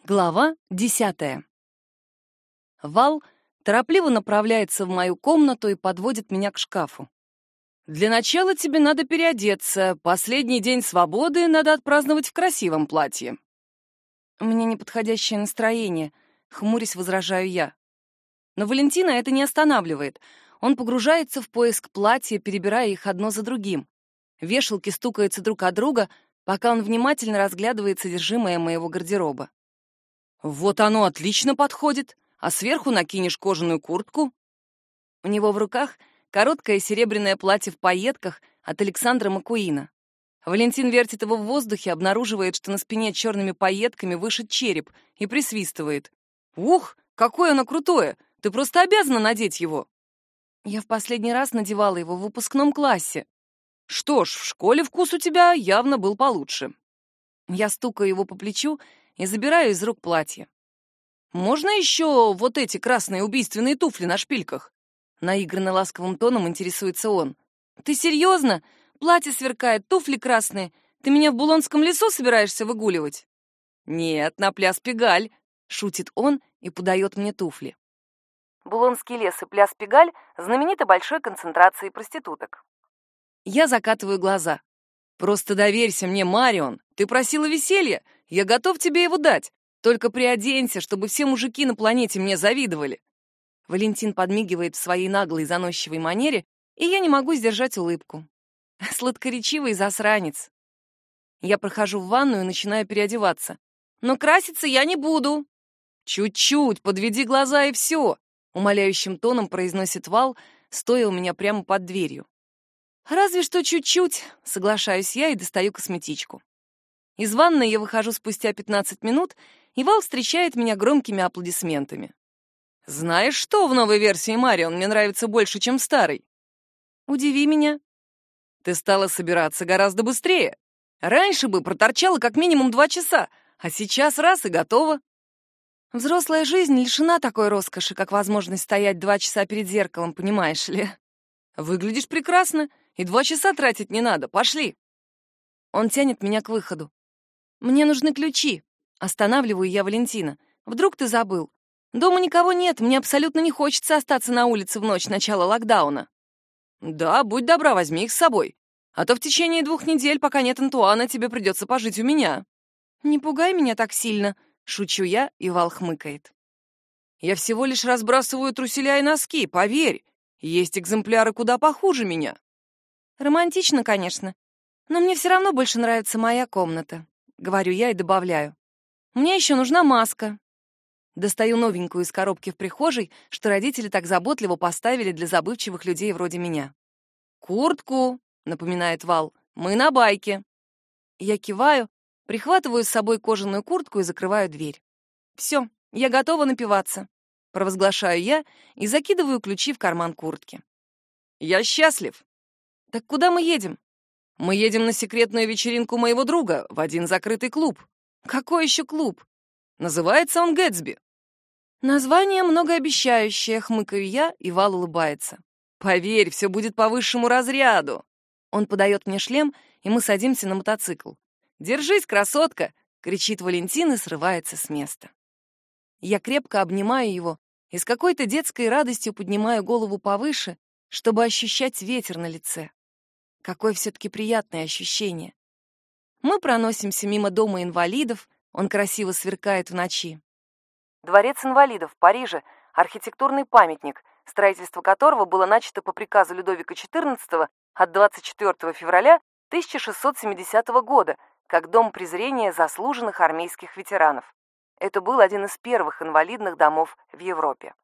Глава 10. Вал торопливо направляется в мою комнату и подводит меня к шкафу. «Для начала тебе надо переодеться. Последний день свободы надо отпраздновать в красивом платье». «У меня неподходящее настроение», — хмурясь возражаю я. Но Валентина это не останавливает. Он погружается в поиск платья, перебирая их одно за другим. Вешалки стукаются друг от друга, пока он внимательно разглядывает содержимое моего гардероба. «Вот оно отлично подходит, а сверху накинешь кожаную куртку». У него в руках короткое серебряное платье в пайетках от Александра Маккуина. Валентин вертит его в воздухе, обнаруживает, что на спине черными пайетками вышит череп, и присвистывает. «Ух, какое оно крутое! Ты просто обязана надеть его!» Я в последний раз надевала его в выпускном классе. «Что ж, в школе вкус у тебя явно был получше». Я стукаю его по плечу и забираю из рук платье. «Можно еще вот эти красные убийственные туфли на шпильках?» Наигранно ласковым тоном интересуется он. «Ты серьезно? Платье сверкает, туфли красные. Ты меня в Булонском лесу собираешься выгуливать?» «Нет, на пляс Пегаль», — шутит он и подает мне туфли. Булонский лес и пляс Пегаль знамениты большой концентрацией проституток. Я закатываю глаза. «Просто доверься мне, Марион. Ты просила веселья. Я готов тебе его дать. Только приоденься, чтобы все мужики на планете мне завидовали». Валентин подмигивает в своей наглой заносчивой манере, и я не могу сдержать улыбку. Сладкоречивый засранец. Я прохожу в ванную и начинаю переодеваться. «Но краситься я не буду». «Чуть-чуть, подведи глаза и все», — умоляющим тоном произносит Вал, стоя у меня прямо под дверью. «Разве что чуть-чуть», — соглашаюсь я и достаю косметичку. Из ванной я выхожу спустя 15 минут, и Вал встречает меня громкими аплодисментами. «Знаешь, что в новой версии Марион мне нравится больше, чем в старой?» «Удиви меня». «Ты стала собираться гораздо быстрее. Раньше бы проторчала как минимум 2 часа, а сейчас раз и готова». Взрослая жизнь лишена такой роскоши, как возможность стоять 2 часа перед зеркалом, понимаешь ли. «Выглядишь прекрасно, и 2 часа тратить не надо. Пошли». Он тянет меня к выходу. «Мне нужны ключи». Останавливаю я Валентина. «Вдруг ты забыл? Дома никого нет, мне абсолютно не хочется остаться на улице в ночь начала локдауна». «Да, будь добра, возьми их с собой. А то в течение 2 недель, пока нет Антуана, тебе придется пожить у меня». «Не пугай меня так сильно», — шучу я, и Вал хмыкает. «Я всего лишь разбрасываю труселя и носки, поверь. Есть экземпляры куда похуже меня». «Романтично, конечно, но мне все равно больше нравится моя комната», — говорю я и добавляю. «Мне еще нужна маска». Достаю новенькую из коробки в прихожей, что родители так заботливо поставили для забывчивых людей вроде меня. «Куртку», — напоминает Вал, — «мы на байке». Я киваю, прихватываю с собой кожаную куртку и закрываю дверь. «Все, я готова напиваться», — провозглашаю я и закидываю ключи в карман куртки. «Я счастлив». «Так куда мы едем?» «Мы едем на секретную вечеринку моего друга в один закрытый клуб». «Какой еще клуб?» «Называется он Гэтсби». «Название многообещающее», — хмыкаю я, и Вал улыбается. «Поверь, все будет по высшему разряду». Он подает мне шлем, и мы садимся на мотоцикл. «Держись, красотка!» — кричит Валентин и срывается с места. Я крепко обнимаю его и с какой-то детской радостью поднимаю голову повыше, чтобы ощущать ветер на лице. Какое все-таки приятное ощущение. Мы проносимся мимо дома инвалидов, он красиво сверкает в ночи. Дворец инвалидов в Париже — архитектурный памятник, строительство которого было начато по приказу Людовика XIV от 24 февраля 1670 года, как дом презрения заслуженных армейских ветеранов. Это был один из первых инвалидных домов в Европе.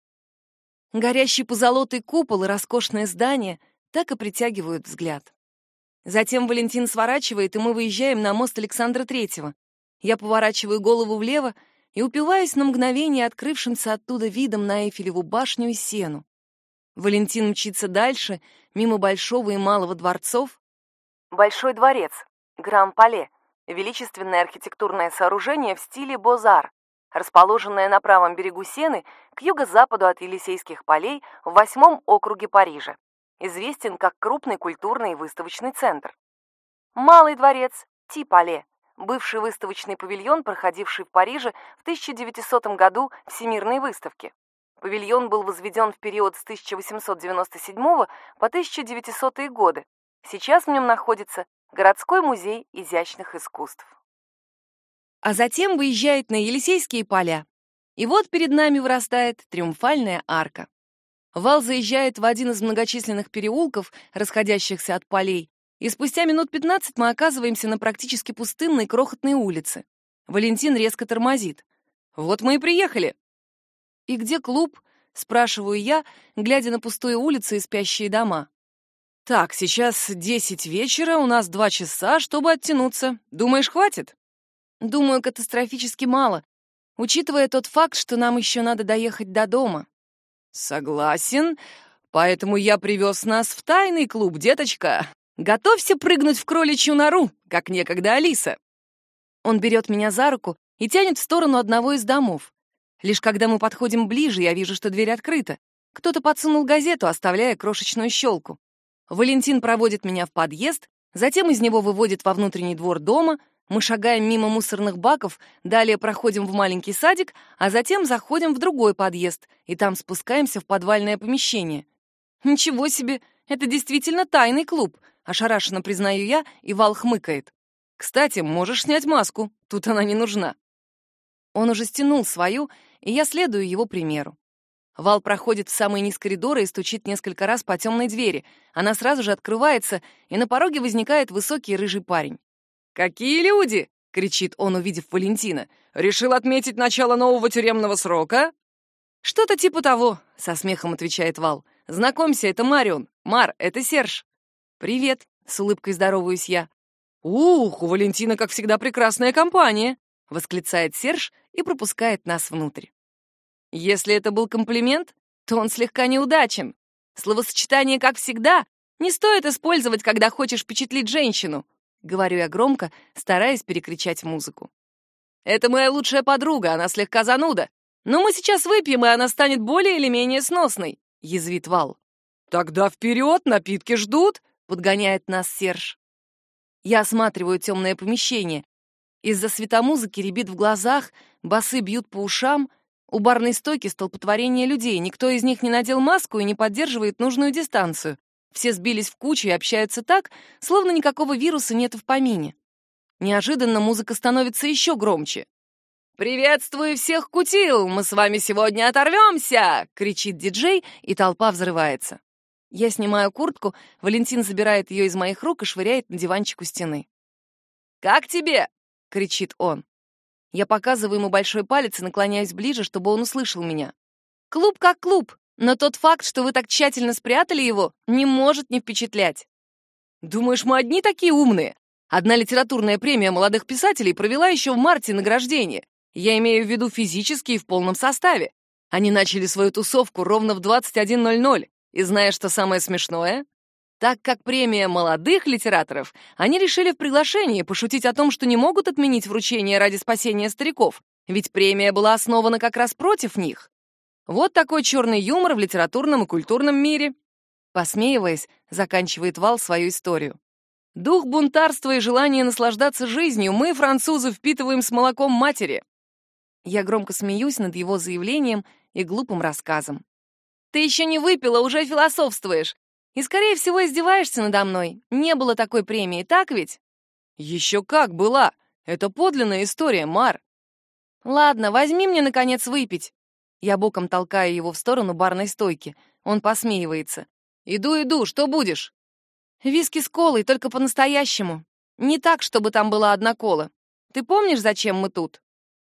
Горящий позолотый купол и роскошное здание так и притягивают взгляд. Затем Валентин сворачивает, и мы выезжаем на мост Александра Третьего. Я поворачиваю голову влево и упиваюсь на мгновение открывшимся оттуда видом на Эйфелеву башню и Сену. Валентин мчится дальше, мимо Большого и Малого дворцов. Большой дворец, Гран-Пале, величественное архитектурное сооружение в стиле Бозар, расположенное на правом берегу Сены к юго-западу от Елисейских полей в 8-м округе Парижа, известен как крупный культурный и выставочный центр. Малый дворец, Ти-Пале, бывший выставочный павильон, проходивший в Париже в 1900 году Всемирной выставки. Павильон был возведен в период с 1897 по 1900 годы. Сейчас в нем находится городской музей изящных искусств. А затем выезжает на Елисейские поля. И вот перед нами вырастает Триумфальная арка. Вал заезжает в один из многочисленных переулков, расходящихся от полей, и спустя минут 15 мы оказываемся на практически пустынной крохотной улице. Валентин резко тормозит. «Вот мы и приехали!» «И где клуб?» — спрашиваю я, глядя на пустую улицу и спящие дома. «Так, сейчас 10 вечера, у нас 2 часа, чтобы оттянуться. Думаешь, хватит?» «Думаю, катастрофически мало, учитывая тот факт, что нам еще надо доехать до дома». «Согласен, поэтому я привез нас в тайный клуб, деточка. Готовься прыгнуть в кроличью нору, как некогда Алиса». Он берет меня за руку и тянет в сторону одного из домов. Лишь когда мы подходим ближе, я вижу, что дверь открыта. Кто-то подсунул газету, оставляя крошечную щелку. Валентин проводит меня в подъезд, затем из него выводит во внутренний двор дома. Мы шагаем мимо мусорных баков, далее проходим в маленький садик, а затем заходим в другой подъезд, и там спускаемся в подвальное помещение. «Ничего себе, это действительно тайный клуб», — ошарашенно признаю я, и Вал хмыкает. «Кстати, можешь снять маску, тут она не нужна». Он уже стянул свою, и я следую его примеру. Вал проходит в самый низ коридора и стучит несколько раз по темной двери. Она сразу же открывается, и на пороге возникает высокий рыжий парень. «Какие люди!» — кричит он, увидев Валентина. «Решил отметить начало нового тюремного срока?» «Что-то типа того», — со смехом отвечает Вал. «Знакомься, это Марион. Мар, это Серж». «Привет», — с улыбкой здороваюсь я. «Ух, у Валентина, как всегда, прекрасная компания», — восклицает Серж и пропускает нас внутрь. Если это был комплимент, то он слегка неудачен. Словосочетание «как всегда» не стоит использовать, когда хочешь впечатлить женщину, — говорю я громко, стараясь перекричать музыку. «Это моя лучшая подруга, она слегка зануда. Но мы сейчас выпьем, и она станет более или менее сносной», — язвит Вал. «Тогда вперед, напитки ждут», — подгоняет нас Серж. Я осматриваю темное помещение. Из-за светомузыки рябит в глазах, басы бьют по ушам. У барной стойки столпотворение людей. Никто из них не надел маску и не поддерживает нужную дистанцию. Все сбились в кучу и общаются так, словно никакого вируса нет в помине. Неожиданно музыка становится еще громче. «Приветствую всех, кутил! Мы с вами сегодня оторвемся!» — кричит диджей, и толпа взрывается. Я снимаю куртку, Валентин забирает ее из моих рук и швыряет на диванчик у стены. «Как тебе?» — кричит он. Я показываю ему большой палец и наклоняюсь ближе, чтобы он услышал меня. «Клуб как клуб, но тот факт, что вы так тщательно спрятали его, не может не впечатлять». «Думаешь, мы одни такие умные? Одна литературная премия молодых писателей провела еще в марте награждение. Я имею в виду физически и в полном составе. Они начали свою тусовку ровно в 21:00. И знаешь, что самое смешное? Так как премия молодых литераторов, они решили в приглашении пошутить о том, что не могут отменить вручение ради спасения стариков, ведь премия была основана как раз против них. Вот такой черный юмор в литературном и культурном мире. Посмеиваясь, заканчивает Вал свою историю. Дух бунтарства и желание наслаждаться жизнью мы, французы, впитываем с молоком матери. Я громко смеюсь над его заявлением и глупым рассказом. Ты еще не выпила, уже философствуешь. И, скорее всего, издеваешься надо мной. Не было такой премии, так ведь? Еще как была. Это подлинная история, Мар. Ладно, возьми мне, наконец, выпить. Я боком толкаю его в сторону барной стойки. Он посмеивается. Иду, что будешь? Виски с колой, только по-настоящему. Не так, чтобы там была одна кола. Ты помнишь, зачем мы тут?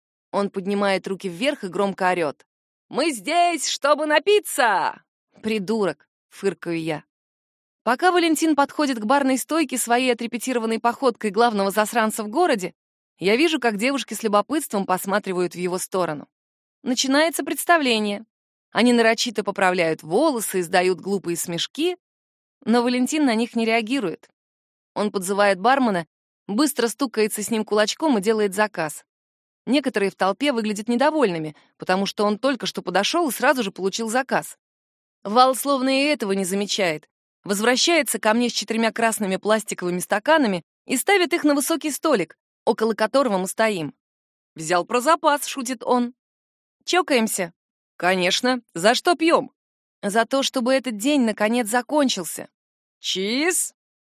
Он поднимает руки вверх и громко орет. «Мы здесь, чтобы напиться!» «Придурок!» — фыркаю я. Пока Валентин подходит к барной стойке своей отрепетированной походкой главного засранца в городе, я вижу, как девушки с любопытством посматривают в его сторону. Начинается представление. Они нарочито поправляют волосы, издают глупые смешки, но Валентин на них не реагирует. Он подзывает бармена, быстро стукается с ним кулачком и делает заказ. Некоторые в толпе выглядят недовольными, потому что он только что подошел и сразу же получил заказ. Вал словно и этого не замечает. Возвращается ко мне с 4 красными пластиковыми стаканами и ставит их на высокий столик. около которого мы стоим. «Взял про запас», — шутит он. «Чокаемся?» «Конечно. За что пьем?» «За то, чтобы этот день наконец закончился». «Чиз?»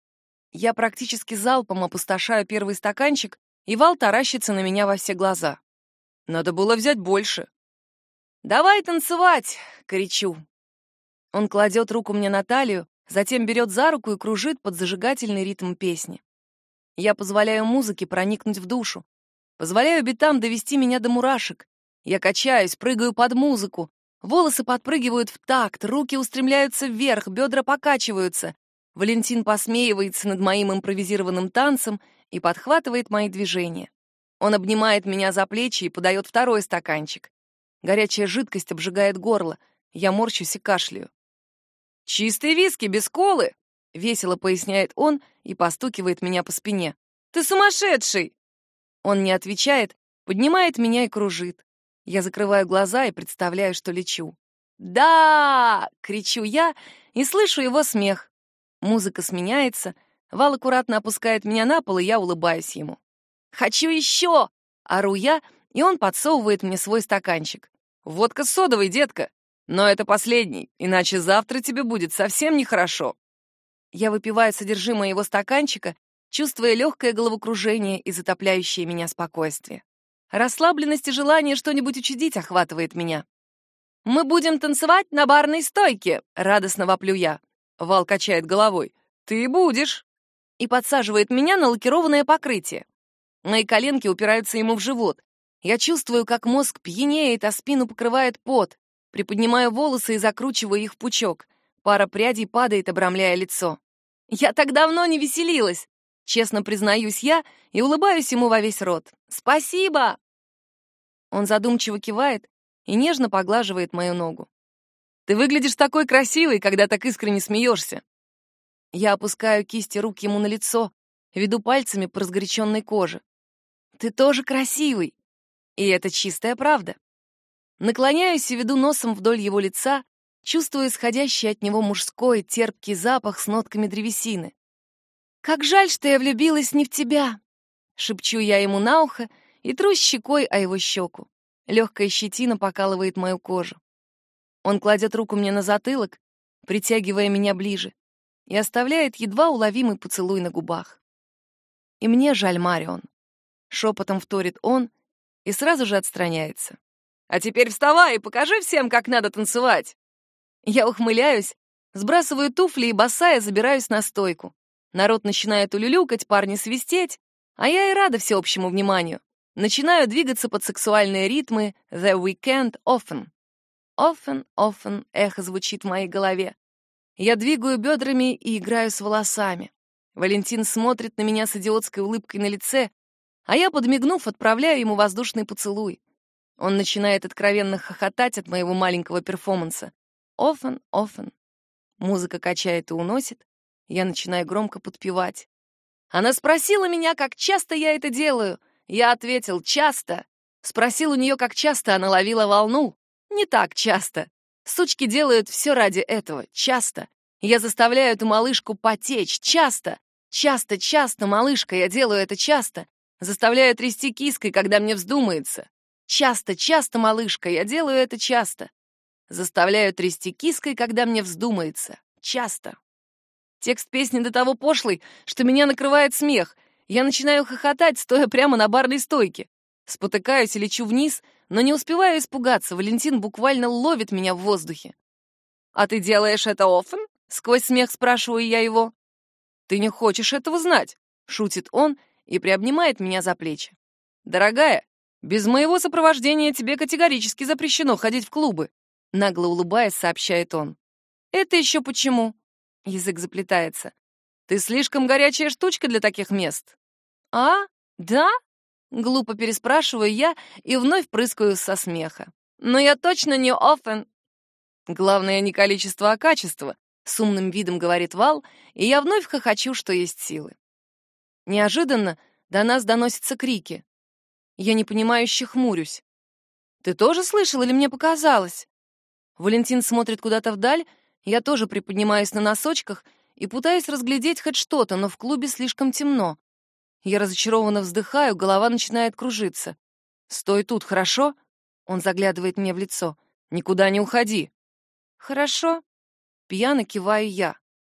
Я практически залпом опустошаю первый стаканчик, и Вал таращится на меня во все глаза. Надо было взять больше. «Давай танцевать!» — кричу. Он кладет руку мне на талию, затем берет за руку и кружит под зажигательный ритм песни. Я позволяю музыке проникнуть в душу, позволяю битам довести меня до мурашек. Я качаюсь, прыгаю под музыку, волосы подпрыгивают в такт, руки устремляются вверх, бедра покачиваются. Валентин посмеивается над моим импровизированным танцем и подхватывает мои движения. Он обнимает меня за плечи и подает второй стаканчик. Горячая жидкость обжигает горло. Я морщусь и кашляю. «Чистый виски, без колы!» — весело поясняет он и постукивает меня по спине. «Ты сумасшедший!» Он не отвечает, поднимает меня и кружит. Я закрываю глаза и представляю, что лечу. «Да!» — кричу я и слышу его смех. Музыка сменяется, Вал аккуратно опускает меня на пол, и я улыбаюсь ему. «Хочу еще!» — ору я, и он подсовывает мне свой стаканчик. «Водка с содовой, детка! Но это последний, иначе завтра тебе будет совсем нехорошо». Я выпиваю содержимое его стаканчика, чувствуя легкое головокружение и затопляющее меня спокойствие. Расслабленность и желание что-нибудь учудить охватывает меня. «Мы будем танцевать на барной стойке!» — радостно воплю я. Вал качает головой. «Ты будешь!» И подсаживает меня на лакированное покрытие. Мои коленки упираются ему в живот. Я чувствую, как мозг пьянеет, а спину покрывает пот. Приподнимаю волосы и закручиваю их в пучок. Пара прядей падает, обрамляя лицо. «Я так давно не веселилась!» Честно признаюсь я и улыбаюсь ему во весь рот. «Спасибо!» Он задумчиво кивает и нежно поглаживает мою ногу. «Ты выглядишь такой красивой, когда так искренне смеешься!» Я опускаю кисти рук ему на лицо, веду пальцами по разгоряченной коже. «Ты тоже красивый!» И это чистая правда. Наклоняюсь и веду носом вдоль его лица, чувствуя исходящий от него мужской терпкий запах с нотками древесины. «Как жаль, что я влюбилась не в тебя!» Шепчу я ему на ухо и тру щекой о его щеку. Легкая щетина покалывает мою кожу. Он кладет руку мне на затылок, притягивая меня ближе, и оставляет едва уловимый поцелуй на губах. «И мне жаль, Марион», — шепотом вторит он и сразу же отстраняется. «А теперь вставай и покажи всем, как надо танцевать!» Я ухмыляюсь, сбрасываю туфли и босая забираюсь на стойку. Народ начинает улюлюкать, парни свистеть, а я и рада всеобщему вниманию. Начинаю двигаться под сексуальные ритмы «The Weekend Often». «Often, often» — эхо звучит в моей голове. Я двигаю бедрами и играю с волосами. Валентин смотрит на меня с идиотской улыбкой на лице, а я, подмигнув, отправляю ему воздушный поцелуй. Он начинает откровенно хохотать от моего маленького перформанса. «Often, often». Музыка качает и уносит. Я начинаю громко подпевать. Она спросила меня, как часто я это делаю. Я ответил: часто. Спросил у нее, как часто она ловила волну. Не так часто. Сучки делают все ради этого. Часто. Я заставляю эту малышку потечь. Часто. Часто, часто, малышка, я делаю это часто. Заставляю трясти киской, когда мне вздумается. Часто, часто, малышка, я делаю это часто. Заставляю трясти киской, когда мне вздумается. Часто. Текст песни до того пошлый, что меня накрывает смех. Я начинаю хохотать, стоя прямо на барной стойке. Спотыкаюсь и лечу вниз, но не успеваю испугаться. Валентин буквально ловит меня в воздухе. «А ты делаешь это often?» — сквозь смех спрашиваю я его. «Ты не хочешь этого знать?» — шутит он и приобнимает меня за плечи. «Дорогая, без моего сопровождения тебе категорически запрещено ходить в клубы», — нагло улыбаясь, сообщает он. «Это еще почему?» — язык заплетается. «Ты слишком горячая штучка для таких мест». «А? Да?» — глупо переспрашиваю я и вновь прыскаю со смеха. «Но я точно не often». «Главное не количество, а качество», — с умным видом говорит Вал, и я вновь хохочу, что есть силы. Неожиданно до нас доносятся крики. Я непонимающе хмурюсь. «Ты тоже слышал или мне показалось?» Валентин смотрит куда-то вдаль, я тоже приподнимаюсь на носочках и пытаюсь разглядеть хоть что-то, но в клубе слишком темно. Я разочарованно вздыхаю, голова начинает кружиться. «Стой тут, хорошо?» Он заглядывает мне в лицо. «Никуда не уходи». «Хорошо». Пьяно киваю я.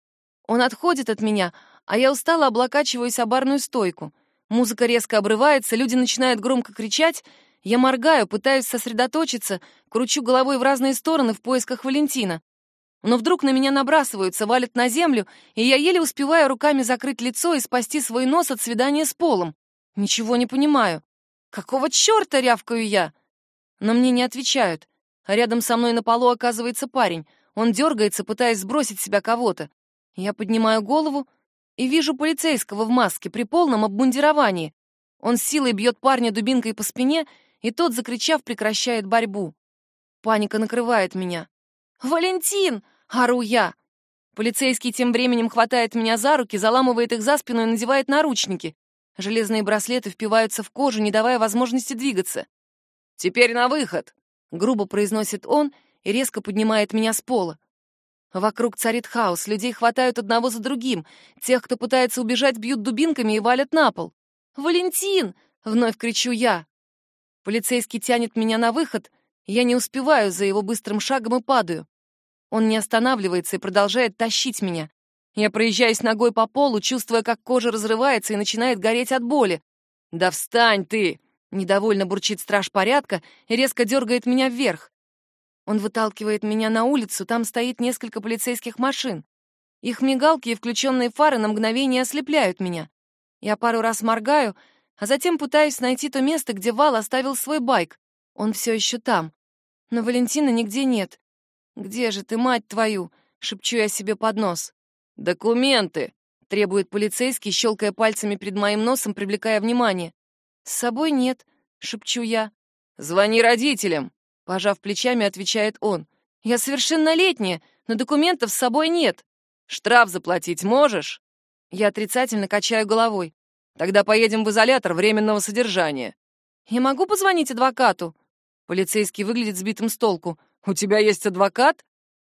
Он отходит от меня, а я устало облокачиваюсь о барную стойку. Музыка резко обрывается, люди начинают громко кричать. Я моргаю, пытаюсь сосредоточиться, кручу головой в разные стороны в поисках Валентина. Но вдруг на меня набрасываются, валят на землю, и я еле успеваю руками закрыть лицо и спасти свой нос от свидания с полом. Ничего не понимаю. Какого черта, рявкаю я? Но мне не отвечают. А рядом со мной на полу оказывается парень. Он дергается, пытаясь сбросить с себя кого-то. Я поднимаю голову и вижу полицейского в маске при полном обмундировании. Он с силой бьет парня дубинкой по спине, и тот, закричав, прекращает борьбу. Паника накрывает меня. «Валентин!» — ору я. Полицейский тем временем хватает меня за руки, заламывает их за спину и надевает наручники. Железные браслеты впиваются в кожу, не давая возможности двигаться. «Теперь на выход!» — грубо произносит он и резко поднимает меня с пола. Вокруг царит хаос, людей хватают одного за другим. Тех, кто пытается убежать, бьют дубинками и валят на пол. «Валентин!» — вновь кричу я. Полицейский тянет меня на выход, я не успеваю за его быстрым шагом и падаю. Он не останавливается и продолжает тащить меня. Я проезжаюсь ногой по полу, чувствуя, как кожа разрывается и начинает гореть от боли. «Да встань ты!» — недовольно бурчит страж порядка и резко дергает меня вверх. Он выталкивает меня на улицу, там стоит несколько полицейских машин. Их мигалки и включенные фары на мгновение ослепляют меня. Я пару раз моргаю, а затем пытаюсь найти то место, где Вал оставил свой байк. Он все еще там. Но Валентина нигде нет. «Где же ты, мать твою?» — шепчу я себе под нос. «Документы!» — требует полицейский, щелкая пальцами перед моим носом, привлекая внимание. «С собой нет», — шепчу я. «Звони родителям!» — пожав плечами, отвечает он. «Я совершеннолетняя, но документов с собой нет. Штраф заплатить можешь?» Я отрицательно качаю головой. «Тогда поедем в изолятор временного содержания». «Я могу позвонить адвокату?» Полицейский выглядит сбитым с толку. «У тебя есть адвокат?»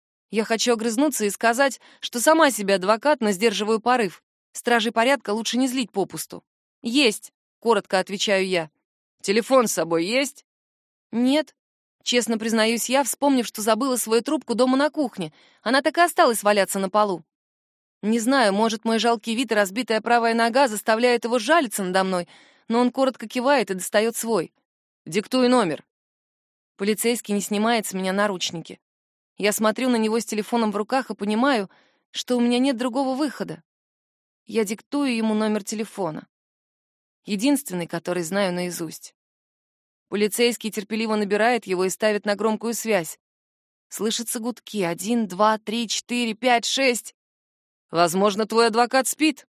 Я хочу огрызнуться и сказать, что сама себе адвокат, но сдерживаю порыв. Стражей порядка лучше не злить попусту. «Есть», — коротко отвечаю я. «Телефон с собой есть?» «Нет», — честно признаюсь я, вспомнив, что забыла свою трубку дома на кухне. Она так и осталась валяться на полу. Не знаю, может, мой жалкий вид и разбитая правая нога заставляют его жалиться надо мной, но он коротко кивает и достает свой. «Диктуй номер». Полицейский не снимает с меня наручники. Я смотрю на него с телефоном в руках и понимаю, что у меня нет другого выхода. Я диктую ему номер телефона. Единственный, который знаю наизусть. Полицейский терпеливо набирает его и ставит на громкую связь. Слышатся гудки. 1, 2, 3, 4, 5, 6. «Возможно, твой адвокат спит».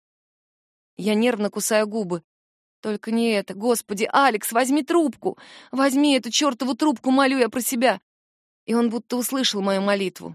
Я нервно кусаю губы. Только не это. Господи, Алекс, возьми трубку. Возьми эту чертову трубку, молю я про себя. И он будто услышал мою молитву.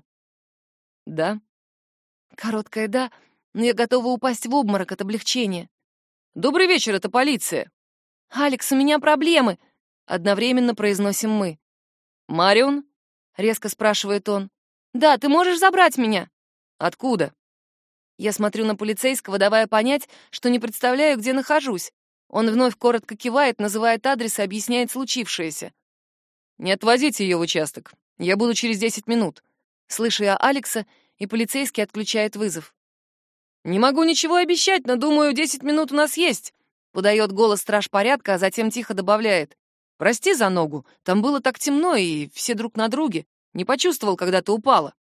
«Да?» Короткое «да», но я готова упасть в обморок от облегчения. «Добрый вечер, это полиция». «Алекс, у меня проблемы», — одновременно произносим мы. «Марион?» — резко спрашивает он. «Да, ты можешь забрать меня?» «Откуда?» Я смотрю на полицейского, давая понять, что не представляю, где нахожусь. Он вновь коротко кивает, называет адрес и объясняет случившееся. «Не отвозите ее в участок. Я буду через 10 минут». Слышу я Алекса, и полицейский отключает вызов. «Не могу ничего обещать, но, думаю, 10 минут у нас есть», — подает голос страж порядка, а затем тихо добавляет. «Прости за ногу, там было так темно, и все друг на друге. Не почувствовал, когда ты упала».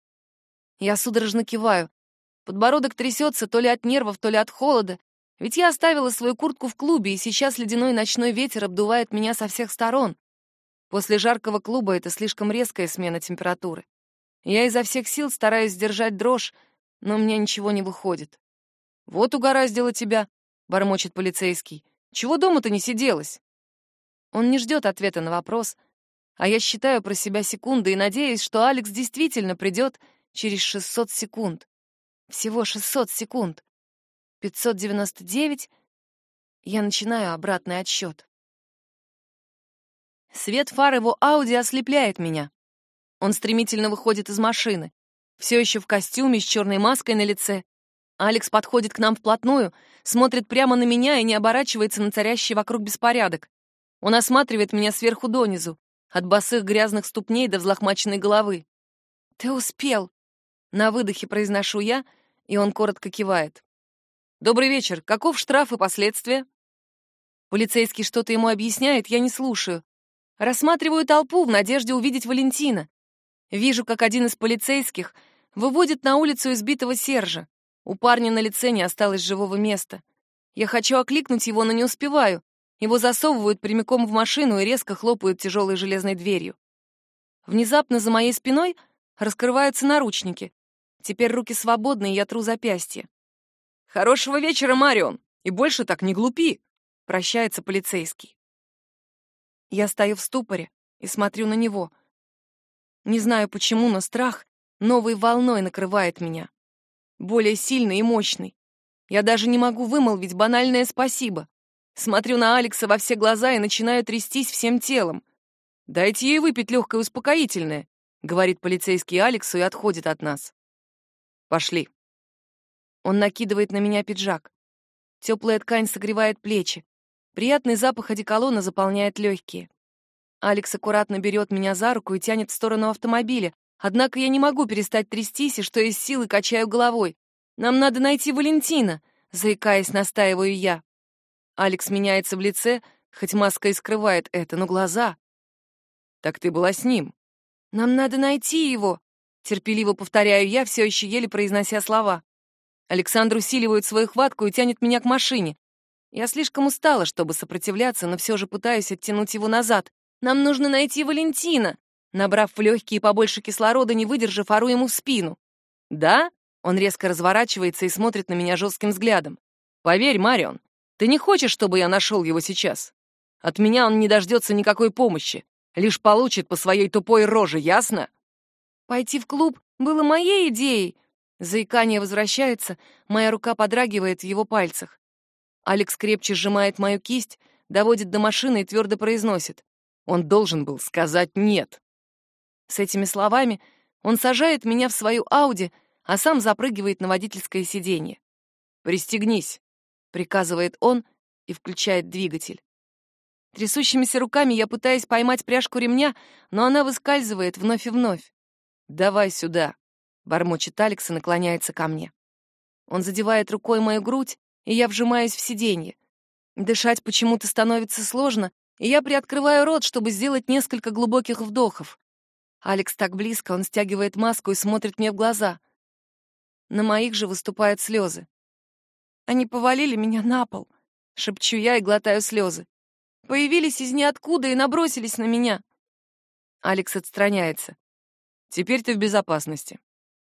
Я судорожно киваю. Подбородок трясется то ли от нервов, то ли от холода. Ведь я оставила свою куртку в клубе, и сейчас ледяной ночной ветер обдувает меня со всех сторон. После жаркого клуба это слишком резкая смена температуры. Я изо всех сил стараюсь сдержать дрожь, но у меня ничего не выходит. «Вот угораздило тебя», — бормочет полицейский. «Чего дома-то не сиделась?» Он не ждет ответа на вопрос, а я считаю про себя секунды и надеюсь, что Алекс действительно придет через 600 секунд. Всего 600 секунд. 599. Я начинаю обратный отсчет. Свет фар его Ауди ослепляет меня. Он стремительно выходит из машины. Все еще в костюме с черной маской на лице. Алекс подходит к нам вплотную, смотрит прямо на меня и не оборачивается на царящий вокруг беспорядок. Он осматривает меня сверху донизу, от босых грязных ступней до взлохмаченной головы. «Ты успел!» — на выдохе произношу я, и он коротко кивает. «Добрый вечер. Каков штраф и последствия?» Полицейский что-то ему объясняет, я не слушаю. Рассматриваю толпу в надежде увидеть Валентина. Вижу, как один из полицейских выводит на улицу избитого Сержа. У парня на лице не осталось живого места. Я хочу окликнуть его, но не успеваю. Его засовывают прямиком в машину и резко хлопают тяжелой железной дверью. Внезапно за моей спиной раскрываются наручники. Теперь руки свободны, и я тру запястье. «Хорошего вечера, Марион, и больше так не глупи!» — прощается полицейский. Я стою в ступоре и смотрю на него. Не знаю почему, но страх новой волной накрывает меня. Более сильный и мощный. Я даже не могу вымолвить банальное спасибо. Смотрю на Алекса во все глаза и начинаю трястись всем телом. «Дайте ей выпить легкое успокоительное», — говорит полицейский Алексу и отходит от нас. «Пошли». Он накидывает на меня пиджак. Теплая ткань согревает плечи. Приятный запах одеколона заполняет легкие. Алекс аккуратно берет меня за руку и тянет в сторону автомобиля. Однако я не могу перестать трястись и что из силы качаю головой. «Нам надо найти Валентина», — заикаясь, настаиваю я. Алекс меняется в лице, хоть маска и скрывает это, но глаза... «Так ты была с ним». «Нам надо найти его», — терпеливо повторяю я, все еще еле произнося слова. Александр усиливает свою хватку и тянет меня к машине. Я слишком устала, чтобы сопротивляться, но все же пытаюсь оттянуть его назад. «Нам нужно найти Валентина», — набрав в легкие побольше кислорода, не выдержав, ору ему в спину. «Да?» — он резко разворачивается и смотрит на меня жестким взглядом. «Поверь, Марион, ты не хочешь, чтобы я нашел его сейчас? От меня он не дождется никакой помощи, лишь получит по своей тупой роже, ясно?» «Пойти в клуб было моей идеей». Заикание возвращается, моя рука подрагивает в его пальцах. Алекс крепче сжимает мою кисть, доводит до машины и твердо произносит: «Он должен был сказать нет». С этими словами он сажает меня в свою Ауди, а сам запрыгивает на водительское сиденье. «Пристегнись», — приказывает он и включает двигатель. Трясущимися руками я пытаюсь поймать пряжку ремня, но она выскальзывает вновь и вновь. «Давай сюда», — бормочет Алекс и наклоняется ко мне. Он задевает рукой мою грудь, и я вжимаюсь в сиденье. Дышать почему-то становится сложно, и я приоткрываю рот, чтобы сделать несколько глубоких вдохов. Алекс так близко, он стягивает маску и смотрит мне в глаза. На моих же выступают слезы. «Они повалили меня на пол», — шепчу я и глотаю слезы. «Появились из ниоткуда и набросились на меня». Алекс отстраняется. «Теперь ты в безопасности».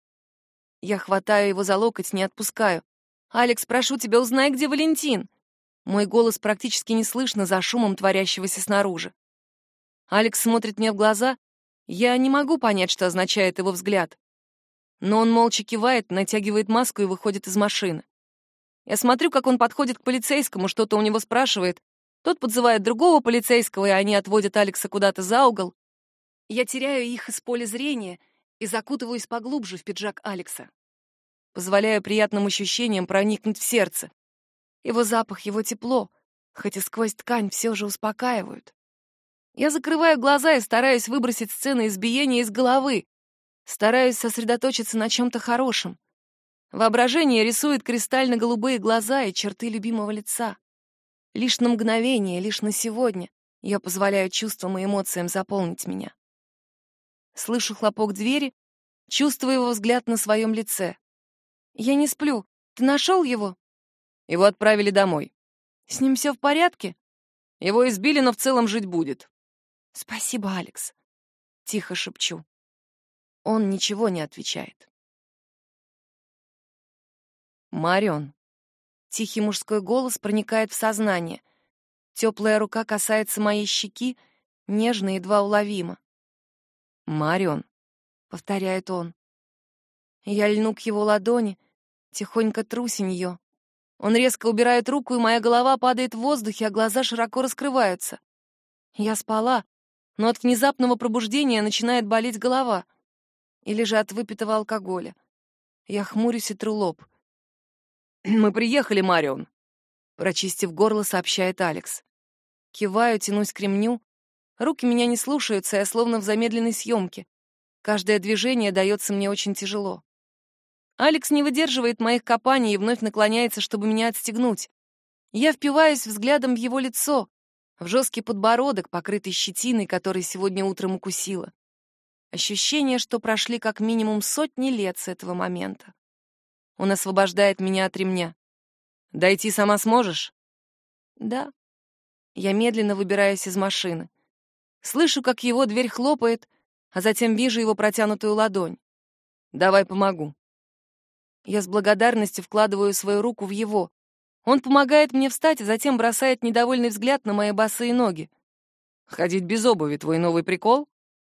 Я хватаю его за локоть, не отпускаю. «Алекс, прошу тебя, узнай, где Валентин». Мой голос практически не слышно за шумом творящегося снаружи. Алекс смотрит мне в глаза. Я не могу понять, что означает его взгляд. Но он молча кивает, натягивает маску и выходит из машины. Я смотрю, как он подходит к полицейскому, что-то у него спрашивает. Тот подзывает другого полицейского, и они отводят Алекса куда-то за угол. Я теряю их из поля зрения и закутываюсь поглубже в пиджак Алекса. Позволяю приятным ощущениям проникнуть в сердце. Его запах, его тепло, хоть и сквозь ткань, все же успокаивают. Я закрываю глаза и стараюсь выбросить сцены избиения из головы. Стараюсь сосредоточиться на чем-то хорошем. Воображение рисует кристально-голубые глаза и черты любимого лица. Лишь на мгновение, лишь на сегодня я позволяю чувствам и эмоциям заполнить меня. Слышу хлопок двери, чувствую его взгляд на своем лице. «Я не сплю. Ты нашел его?» Его отправили домой. «С ним все в порядке?» Его избили, но в целом жить будет. «Спасибо, Алекс», — тихо шепчу. Он ничего не отвечает. Марион. Тихий мужской голос проникает в сознание. Теплая рука касается моей щеки, нежно и едва уловимо. Марион, повторяет он. Я льну к его ладони, тихонько трусь нее. Он резко убирает руку, и моя голова падает в воздухе, а глаза широко раскрываются. Я спала, но от внезапного пробуждения начинает болеть голова. Или же от выпитого алкоголя. Я хмурюсь и тру лоб. Мы приехали, Марион», — прочистив горло, сообщает Алекс. Киваю, тянусь к ремню. Руки меня не слушаются, я словно в замедленной съемке. Каждое движение дается мне очень тяжело. Алекс не выдерживает моих копаний и вновь наклоняется, чтобы меня отстегнуть. Я впиваюсь взглядом в его лицо, в жесткий подбородок, покрытый щетиной, который сегодня утром укусила. Ощущение, что прошли как минимум сотни лет с этого момента. Он освобождает меня от ремня. «Дойти сама сможешь?» «Да». Я медленно выбираюсь из машины. Слышу, как его дверь хлопает, а затем вижу его протянутую ладонь. «Давай помогу». Я с благодарностью вкладываю свою руку в его. Он помогает мне встать, а затем бросает недовольный взгляд на мои босые ноги. «Ходить без обуви — твой новый прикол?»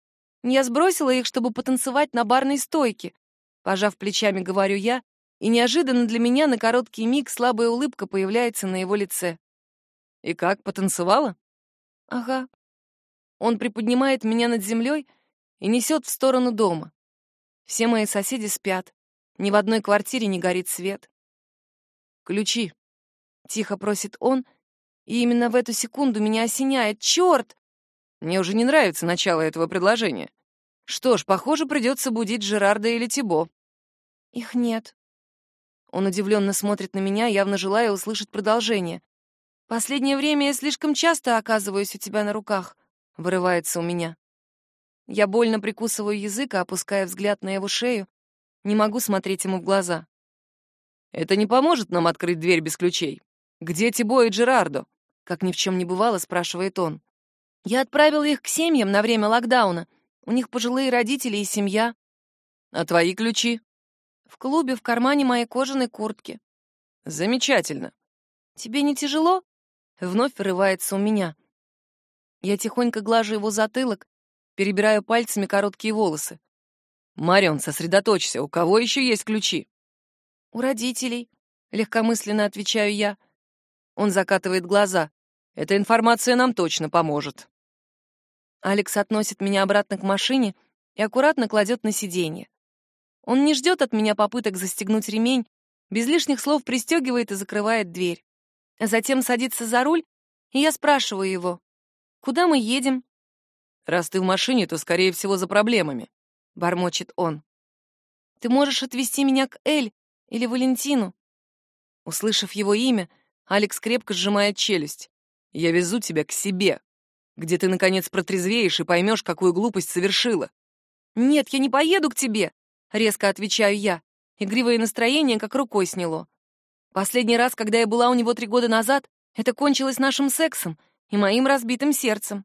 Я сбросила их, чтобы потанцевать на барной стойке. Пожав плечами, говорю я, и неожиданно для меня на короткий миг слабая улыбка появляется на его лице. «И как, потанцевала?» «Ага». Он приподнимает меня над землей и несет в сторону дома. Все мои соседи спят. Ни в одной квартире не горит свет. «Ключи», — тихо просит он, и именно в эту секунду меня осеняет. «Черт!» Мне уже не нравится начало этого предложения. Что ж, похоже, придется будить Жерарда или Тибо. «Их нет». Он удивленно смотрит на меня, явно желая услышать продолжение. «Последнее время я слишком часто оказываюсь у тебя на руках», — вырывается у меня. Я больно прикусываю язык, опуская взгляд на его шею. Не могу смотреть ему в глаза. «Это не поможет нам открыть дверь без ключей. Где Тибо и Джерардо?» Как ни в чем не бывало, спрашивает он. «Я отправила их к семьям на время локдауна. У них пожилые родители и семья». «А твои ключи?» «В клубе, в кармане моей кожаной куртки». «Замечательно». «Тебе не тяжело?» Вновь вырывается у меня. Я тихонько глажу его затылок, перебираю пальцами короткие волосы. «Марион, сосредоточься, у кого еще есть ключи?» «У родителей», — легкомысленно отвечаю я. Он закатывает глаза. «Эта информация нам точно поможет». Алекс относит меня обратно к машине и аккуратно кладет на сиденье. Он не ждет от меня попыток застегнуть ремень, без лишних слов пристегивает и закрывает дверь. А затем садится за руль, и я спрашиваю его: «Куда мы едем?» «Раз ты в машине, то, скорее всего, за проблемами», — бормочет он. «Ты можешь отвезти меня к Эль или Валентину?» Услышав его имя, Алекс крепко сжимает челюсть. «Я везу тебя к себе, где ты, наконец, протрезвеешь и поймешь, какую глупость совершила». «Нет, я не поеду к тебе», — резко отвечаю я. Игривое настроение как рукой сняло. Последний раз, когда я была у него 3 года назад, это кончилось нашим сексом и моим разбитым сердцем.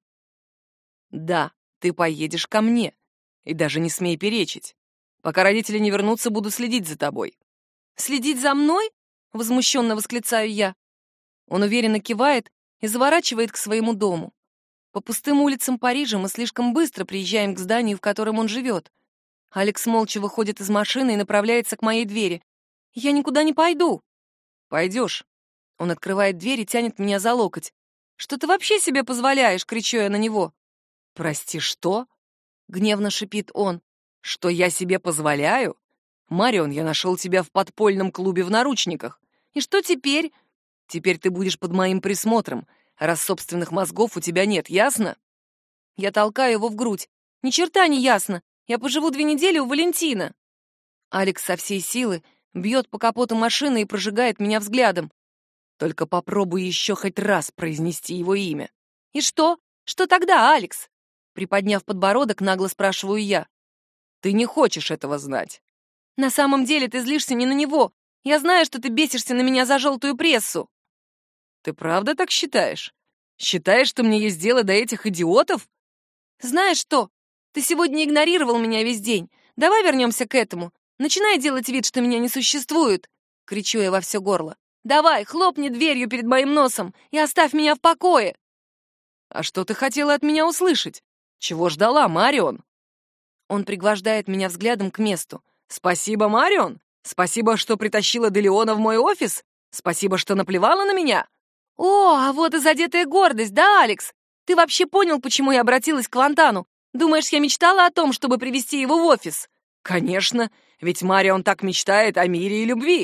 «Да, ты поедешь ко мне, и даже не смей перечить. Пока родители не вернутся, буду следить за тобой». «Следить за мной?» — возмущенно восклицаю я. Он уверенно кивает и заворачивает к своему дому. По пустым улицам Парижа мы слишком быстро приезжаем к зданию, в котором он живет. Алекс молча выходит из машины и направляется к моей двери. «Я никуда не пойду». «Пойдешь». Он открывает дверь и тянет меня за локоть. «Что ты вообще себе позволяешь?» — кричу я на него. «Прости, что?» — гневно шипит он. «Что я себе позволяю? Марион, я нашел тебя в подпольном клубе в наручниках. И что теперь?» «Теперь ты будешь под моим присмотром, раз собственных мозгов у тебя нет, ясно?» Я толкаю его в грудь. «Ни черта не ясно. Я поживу 2 недели у Валентина». Алекс со всей силы бьет по капоту машины и прожигает меня взглядом. «Только попробуй еще хоть раз произнести его имя». «И что? Что тогда, Алекс?» Приподняв подбородок, нагло спрашиваю я. «Ты не хочешь этого знать». «На самом деле ты злишься не на него. Я знаю, что ты бесишься на меня за желтую прессу». «Ты правда так считаешь? Считаешь, что мне есть дело до этих идиотов?» «Знаешь что? Ты сегодня игнорировал меня весь день. Давай вернемся к этому. Начинай делать вид, что меня не существует», — кричу я во все горло. «Давай, хлопни дверью перед моим носом и оставь меня в покое». «А что ты хотела от меня услышать? Чего ждала, Марион?» Он пригвождает меня взглядом к месту. «Спасибо, Марион? Спасибо, что притащила Делеона в мой офис? Спасибо, что наплевала на меня?» «О, а вот и задетая гордость, да, Алекс? Ты вообще понял, почему я обратилась к Лантану? Думаешь, я мечтала о том, чтобы привести его в офис?» «Конечно, ведь Марион так мечтает о мире и любви».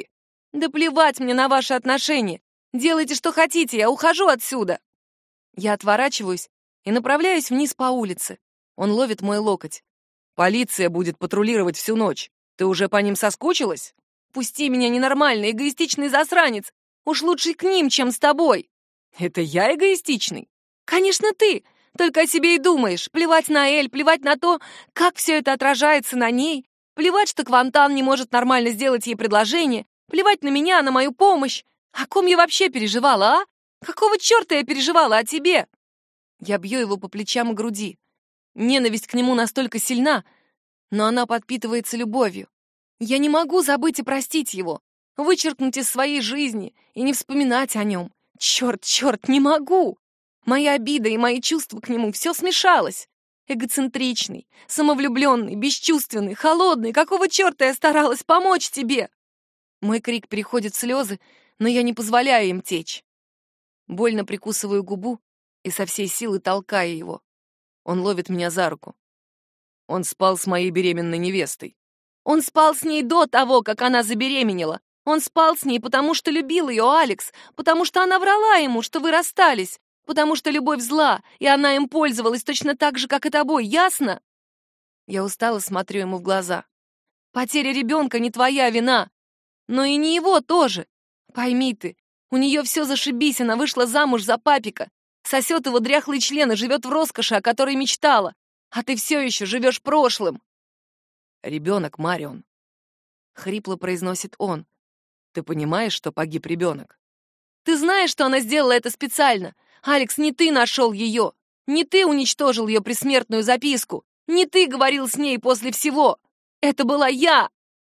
Да плевать мне на ваши отношения. Делайте, что хотите, я ухожу отсюда. Я отворачиваюсь и направляюсь вниз по улице. Он ловит мой локоть. Полиция будет патрулировать всю ночь. Ты уже по ним соскучилась? Пусти меня, ненормальный, эгоистичный засранец. Уж лучше к ним, чем с тобой. Это я эгоистичный? Конечно, ты. Только о себе и думаешь. Плевать на Эль, плевать на то, как все это отражается на ней. Плевать, что Квантан не может нормально сделать ей предложение. Плевать на меня, на мою помощь. О ком я вообще переживала, а? Какого черта я переживала о тебе? Я бью его по плечам и груди. Ненависть к нему настолько сильна, но она подпитывается любовью. Я не могу забыть и простить его, вычеркнуть из своей жизни и не вспоминать о нем. Черт, не могу! Моя обида и мои чувства к нему все смешалось. Эгоцентричный, самовлюбленный, бесчувственный, холодный. Какого черта я старалась помочь тебе? Мой крик переходит в слезы, но я не позволяю им течь. Больно прикусываю губу и со всей силы толкаю его. Он ловит меня за руку. Он спал с моей беременной невестой. Он спал с ней до того, как она забеременела. Он спал с ней, потому что любил ее, Алекс, потому что она врала ему, что вы расстались, потому что любовь зла, и она им пользовалась точно так же, как и тобой, ясно? Я устало смотрю ему в глаза. Потеря ребенка не твоя вина, но и не его тоже. Пойми ты, у нее все зашибись, она вышла замуж за папика, сосет его дряхлый член и живет в роскоши, о которой мечтала, а ты все еще живешь прошлым. Ребенок, Марион, — хрипло произносит он. Ты понимаешь, что погиб ребенок? Ты знаешь, что она сделала это специально. Алекс, не ты нашел ее. Не ты уничтожил ее пресмертную записку. Не ты говорил с ней после всего. Это была я.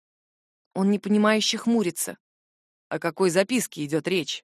Он непонимающе хмурится. О какой записке идет речь?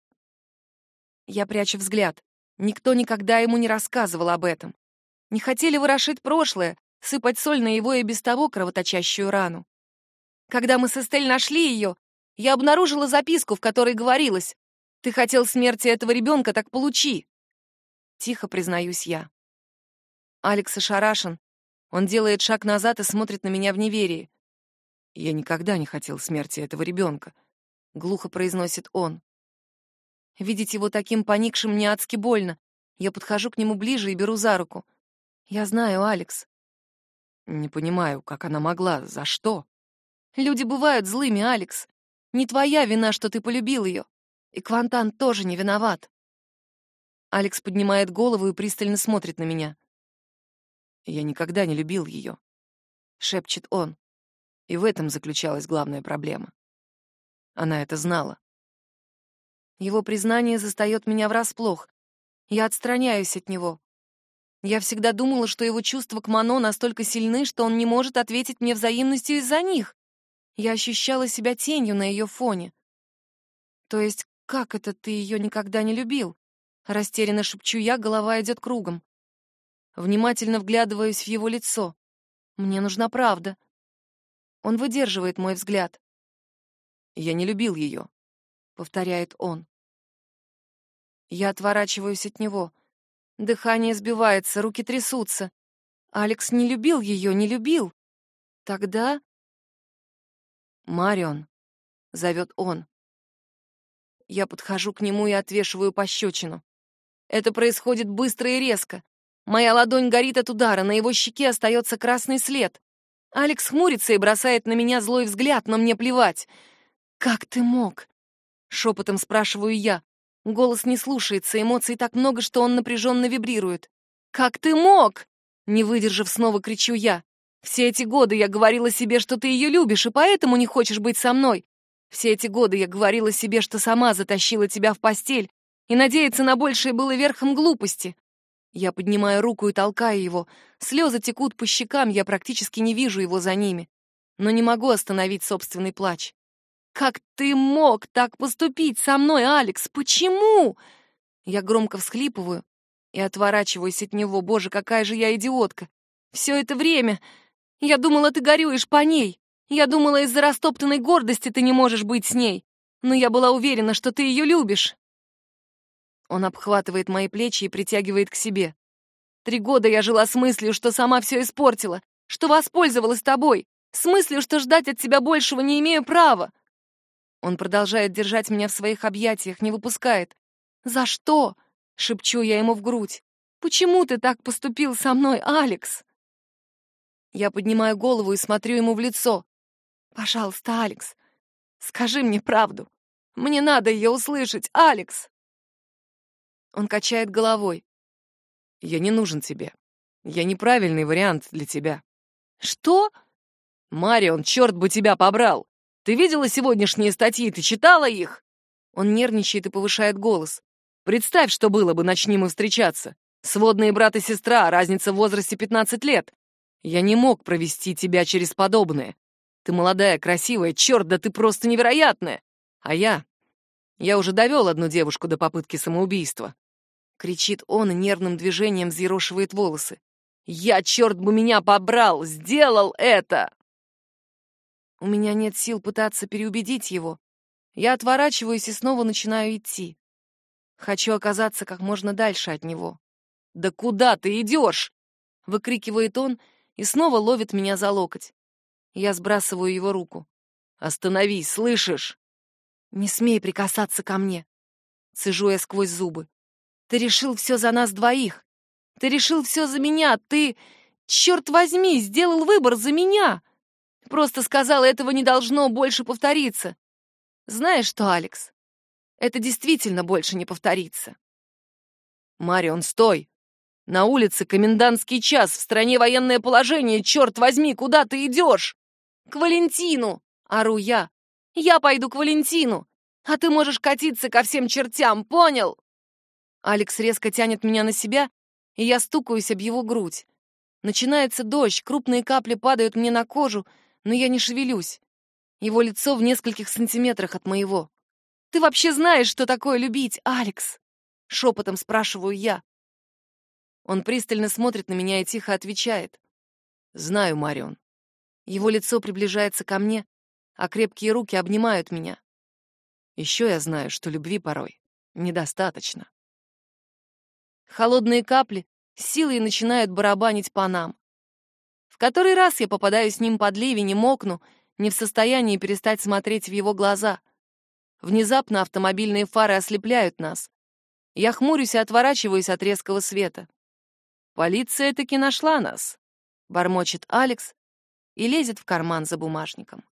Я прячу взгляд. Никто никогда ему не рассказывал об этом. Не хотели ворошить прошлое, сыпать соль на его и без того кровоточащую рану. Когда мы с Эстель нашли ее, я обнаружила записку, в которой говорилось: «Ты хотел смерти этого ребенка, так получи». Тихо признаюсь я. Алекс ошарашен. Он делает шаг назад и смотрит на меня в неверии. «Я никогда не хотел смерти этого ребенка», — глухо произносит он. Видеть его таким поникшим мне адски больно. Я подхожу к нему ближе и беру за руку. «Я знаю, Алекс». «Не понимаю, как она могла, за что?» «Люди бывают злыми, Алекс. Не твоя вина, что ты полюбил ее. И Квантан тоже не виноват». Алекс поднимает голову и пристально смотрит на меня. «Я никогда не любил ее», — шепчет он. И в этом заключалась главная проблема. Она это знала. Его признание застаёт меня врасплох. Я отстраняюсь от него. Я всегда думала, что его чувства к Мано настолько сильны, что он не может ответить мне взаимностью из-за них. Я ощущала себя тенью на ее фоне. То есть, как это ты ее никогда не любил? Растерянно шепчу я, голова идет кругом. Внимательно вглядываюсь в его лицо. Мне нужна правда. Он выдерживает мой взгляд. «Я не любил ее», — повторяет он. Я отворачиваюсь от него. Дыхание сбивается, руки трясутся. Алекс не любил ее, не любил. Тогда... «Марион», — зовет он. Я подхожу к нему и отвешиваю пощечину. Это происходит быстро и резко. Моя ладонь горит от удара, на его щеке остается красный след. Алекс хмурится и бросает на меня злой взгляд, но мне плевать. «Как ты мог?» — шепотом спрашиваю я. Голос не слушается, эмоций так много, что он напряженно вибрирует. «Как ты мог?» — не выдержав, снова кричу я. «Все эти годы я говорила себе, что ты ее любишь, и поэтому не хочешь быть со мной. Все эти годы я говорила себе, что сама затащила тебя в постель, и надеяться на большее было верхом глупости». Я поднимаю руку и толкаю его. Слезы текут по щекам, я практически не вижу его за ними. Но не могу остановить собственный плач. «Как ты мог так поступить со мной, Алекс? Почему?» Я громко всхлипываю и отворачиваюсь от него. Боже, какая же я идиотка! Все это время я думала, ты горюешь по ней. Я думала, из-за растоптанной гордости ты не можешь быть с ней. Но я была уверена, что ты ее любишь. Он обхватывает мои плечи и притягивает к себе. 3 года я жила с мыслью, что сама все испортила, что воспользовалась тобой, с мыслью, что ждать от тебя большего не имею права. Он продолжает держать меня в своих объятиях, не выпускает. «За что?» — шепчу я ему в грудь. «Почему ты так поступил со мной, Алекс?» Я поднимаю голову и смотрю ему в лицо. «Пожалуйста, Алекс, скажи мне правду. Мне надо ее услышать, Алекс!» Он качает головой. «Я не нужен тебе. Я неправильный вариант для тебя». «Что?» «Марион, черт бы тебя побрал! Ты видела сегодняшние статьи? Ты читала их?» Он нервничает и повышает голос. «Представь, что было бы, начни мы встречаться. Сводные брат и сестра, разница в возрасте 15 лет. Я не мог провести тебя через подобное. Ты молодая, красивая, черт, да ты просто невероятная. А я уже довел одну девушку до попытки самоубийства». Кричит он и нервным движением взъерошивает волосы. «Я, черт бы меня побрал, сделал это!» У меня нет сил пытаться переубедить его. Я отворачиваюсь и снова начинаю идти. Хочу оказаться как можно дальше от него. «Да куда ты идешь?» — выкрикивает он и снова ловит меня за локоть. Я сбрасываю его руку. «Остановись, слышишь?» «Не смей прикасаться ко мне!» — цежу я сквозь зубы. «Ты решил все за нас двоих! Ты решил все за меня! Ты, черт возьми, сделал выбор за меня! Просто сказал, этого не должно больше повториться! Знаешь что, Алекс, это действительно больше не повторится!» «Марион, стой! На улице комендантский час, в стране военное положение, черт возьми, куда ты идешь?» «К Валентину!» — ору я. «Я пойду к Валентину, а ты можешь катиться ко всем чертям, понял?» Алекс резко тянет меня на себя, и я стукаюсь об его грудь. Начинается дождь, крупные капли падают мне на кожу, но я не шевелюсь. Его лицо в нескольких сантиметрах от моего. «Ты вообще знаешь, что такое любить, Алекс?» — шепотом спрашиваю я. Он пристально смотрит на меня и тихо отвечает. «Знаю, Марион». Его лицо приближается ко мне, а крепкие руки обнимают меня. «Еще я знаю, что любви порой недостаточно». Холодные капли с силой начинают барабанить по нам. В который раз я попадаю с ним под ливень и мокну, не в состоянии перестать смотреть в его глаза. Внезапно автомобильные фары ослепляют нас. Я хмурюсь и отворачиваюсь от резкого света. «Полиция таки нашла нас», — бормочет Алекс и лезет в карман за бумажником.